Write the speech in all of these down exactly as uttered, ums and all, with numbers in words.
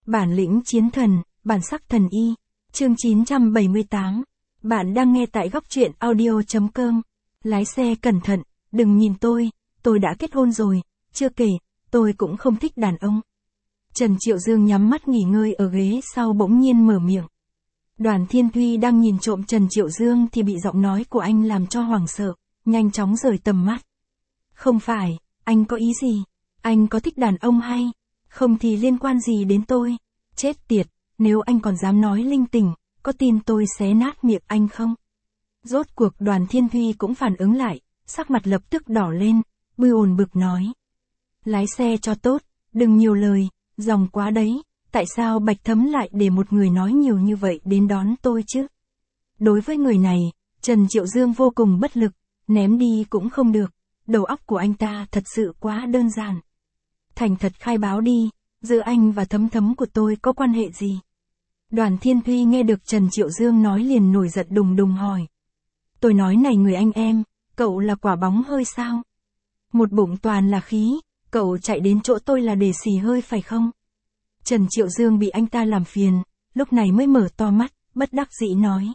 Bản lĩnh chiến thần, bản sắc thần y. Chương chín trăm bảy mươi tám. Bạn đang nghe tại góc truyện audio chấm com. Lái xe cẩn thận, đừng nhìn tôi, tôi đã kết hôn rồi, chưa kể, tôi cũng không thích đàn ông. Trần Triệu Dương nhắm mắt nghỉ ngơi ở ghế sau bỗng nhiên mở miệng. Đoàn Thiên Thuy đang nhìn trộm Trần Triệu Dương thì bị giọng nói của anh làm cho hoảng sợ, nhanh chóng rời tầm mắt. Không phải, anh có ý gì? Anh có thích đàn ông hay? Không thì liên quan gì đến tôi? Chết tiệt, nếu anh còn dám nói linh tinh, có tin tôi xé nát miệng anh không? Rốt cuộc Đoàn Thiên Thuy cũng phản ứng lại, sắc mặt lập tức đỏ lên, bư ồn bực nói. Lái xe cho tốt, đừng nhiều lời, dòng quá đấy, tại sao Bạch Thấm lại để một người nói nhiều như vậy đến đón tôi chứ? Đối với người này, Trần Triệu Dương vô cùng bất lực, ném đi cũng không được, đầu óc của anh ta thật sự quá đơn giản. Thành thật khai báo đi, giữa anh và Thấm Thấm của tôi có quan hệ gì? Đoàn Thiên Thuy nghe được Trần Triệu Dương nói liền nổi giận đùng đùng hỏi. Tôi nói này người anh em, cậu là quả bóng hơi sao? Một bụng toàn là khí, cậu chạy đến chỗ tôi là để xì hơi phải không? Trần Triệu Dương bị anh ta làm phiền, lúc này mới mở to mắt, bất đắc dĩ nói.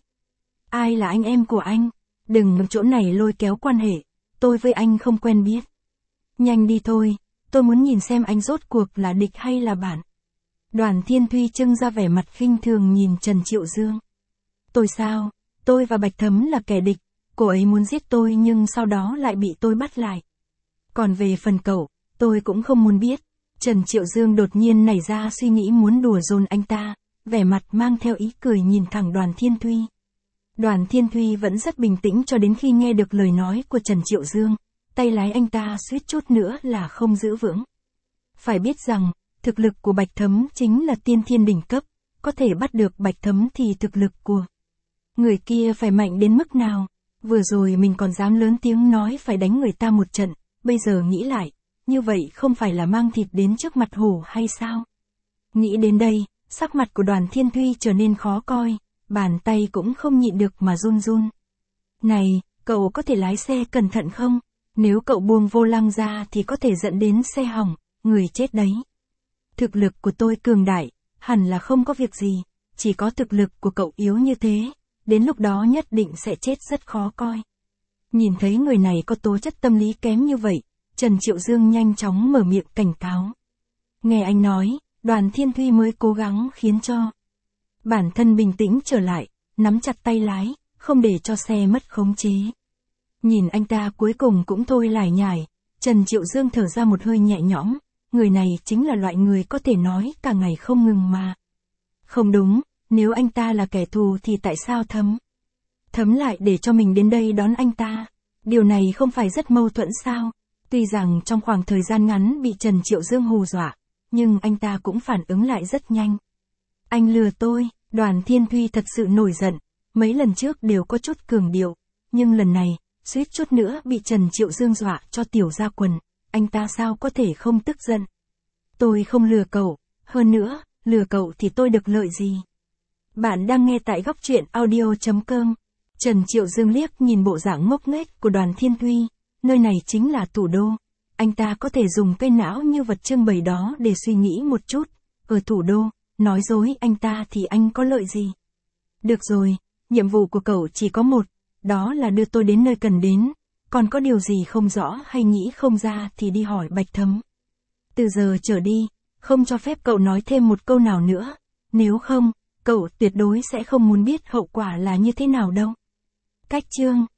Ai là anh em của anh? Đừng ở chỗ này lôi kéo quan hệ, tôi với anh không quen biết. Nhanh đi thôi, tôi muốn nhìn xem anh rốt cuộc là địch hay là bạn. Đoàn Thiên Thuy trưng ra vẻ mặt khinh thường nhìn Trần Triệu Dương. Tôi sao? Tôi và Bạch Thấm là kẻ địch, cô ấy muốn giết tôi nhưng sau đó lại bị tôi bắt lại. Còn về phần cậu, tôi cũng không muốn biết. Trần Triệu Dương đột nhiên nảy ra suy nghĩ muốn đùa giỡn anh ta, vẻ mặt mang theo ý cười nhìn thẳng Đoàn Thiên Thuy. Đoàn Thiên Thuy vẫn rất bình tĩnh cho đến khi nghe được lời nói của Trần Triệu Dương, tay lái anh ta suýt chút nữa là không giữ vững. Phải biết rằng, thực lực của Bạch Thấm chính là tiên thiên đỉnh cấp, có thể bắt được Bạch Thấm thì thực lực của người kia phải mạnh đến mức nào. Vừa rồi mình còn dám lớn tiếng nói phải đánh người ta một trận, bây giờ nghĩ lại, như vậy không phải là mang thịt đến trước mặt hổ hay sao? Nghĩ đến đây, sắc mặt của Đoàn Thiên Thuy trở nên khó coi, bàn tay cũng không nhịn được mà run run. Này, cậu có thể lái xe cẩn thận không? Nếu cậu buông vô lăng ra thì có thể dẫn đến xe hỏng, người chết đấy. Thực lực của tôi cường đại, hẳn là không có việc gì, chỉ có thực lực của cậu yếu như thế, đến lúc đó nhất định sẽ chết rất khó coi. Nhìn thấy người này có tố chất tâm lý kém như vậy, Trần Triệu Dương nhanh chóng mở miệng cảnh cáo. Nghe anh nói, Đoàn Thiên Thuy mới cố gắng khiến cho bản thân bình tĩnh trở lại, nắm chặt tay lái, không để cho xe mất khống chế. Nhìn anh ta cuối cùng cũng thôi lải nhải, Trần Triệu Dương thở ra một hơi nhẹ nhõm, người này chính là loại người có thể nói cả ngày không ngừng mà. Không đúng, nếu anh ta là kẻ thù thì tại sao Thấm? Thấm lại để cho mình đến đây đón anh ta, điều này không phải rất mâu thuẫn sao? Tuy rằng trong khoảng thời gian ngắn bị Trần Triệu Dương hù dọa, nhưng anh ta cũng phản ứng lại rất nhanh. Anh lừa tôi, Đoàn Thiên Thuy thật sự nổi giận, mấy lần trước đều có chút cường điệu, nhưng lần này, suýt chút nữa bị Trần Triệu Dương dọa cho tiểu ra quần, anh ta sao có thể không tức giận. Tôi không lừa cậu, hơn nữa, lừa cậu thì tôi được lợi gì? Bạn đang nghe tại góc truyện audio chấm com. Trần Triệu Dương liếc nhìn bộ dạng ngốc nghếch của Đoàn Thiên Thuy, nơi này chính là thủ đô, anh ta có thể dùng cây não như vật trưng bày đó để suy nghĩ một chút, ở thủ đô, nói dối anh ta thì anh có lợi gì? Được rồi, nhiệm vụ của cậu chỉ có một, đó là đưa tôi đến nơi cần đến, còn có điều gì không rõ hay nghĩ không ra thì đi hỏi Bạch Thấm. Từ giờ trở đi, không cho phép cậu nói thêm một câu nào nữa, nếu không, cậu tuyệt đối sẽ không muốn biết hậu quả là như thế nào đâu. Cách chương